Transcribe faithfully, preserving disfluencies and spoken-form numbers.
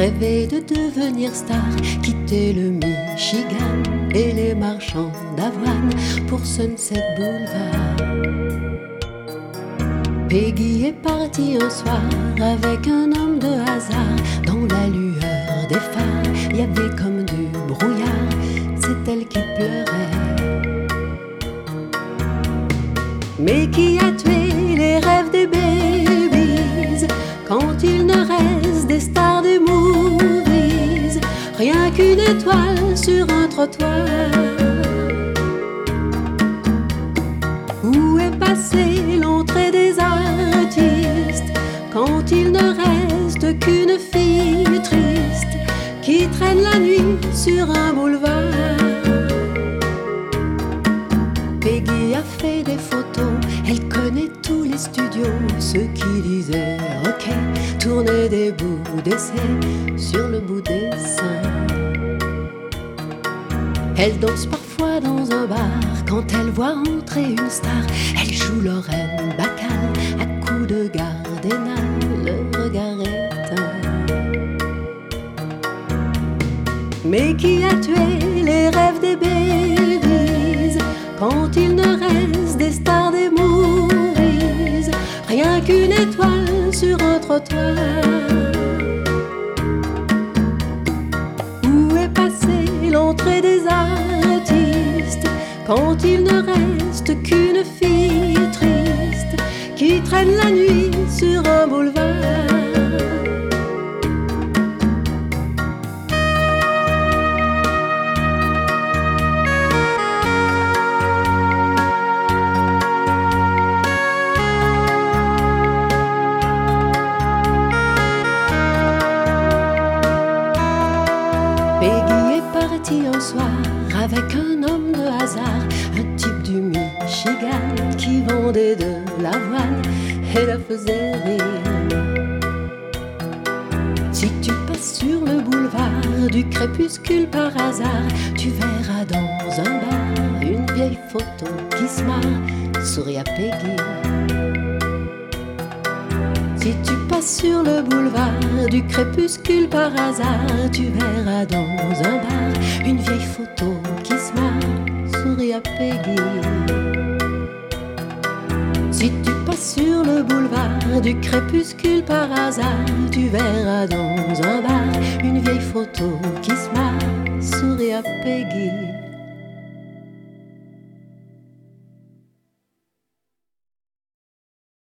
rêvait de devenir star, quitter le Michigan et les marchands d'avoine pour Sunset Boulevard. Peggy est partie un soir avec un homme de hasard. Dans la lueur des phares, il y avait comme du brouillard. C'est elle qui pleurait. Mais qui a tué les rêves des babies quand il ne reste des stars des movies? Rien qu'une étoile sur un trottoir. Où est passée l'entrée des artistes quand il ne reste qu'une fille triste qui traîne la nuit sur un boulevard? Peggy a fait des photos, elle connaît tous les studios, ceux qui disaient ok, tourner des bouts d'essai sur le bout des seins. Elle danse parfois dans un bar, quand elle voit entrer une star, elle joue Lorraine Bacall à coups de Gardena, le regard éteint. Mais qui a tué les rêves des babies quand il ne reste des stars des movies? Rien qu'une étoile sur un trottoir. Où est passée l'entrée des artistes quand il ne reste qu'une fille triste qui traîne la nuit sur un boulevard? Peggy est partie un soir avec un homme de hasard, un type du Michigan qui vendait de l'avoine et la faisait rire. Si tu passes sur le boulevard du crépuscule par hasard, tu verras dans un bar une vieille photo qui se marre, sourit à Peggy. Si tu passes sur le boulevard du crépuscule par hasard, tu verras dans un bar une vieille photo qui se marre, sourit à Peggy. Si tu passes sur le boulevard du crépuscule par hasard, tu verras dans un bar une vieille photo qui se marre, sourit à Peggy.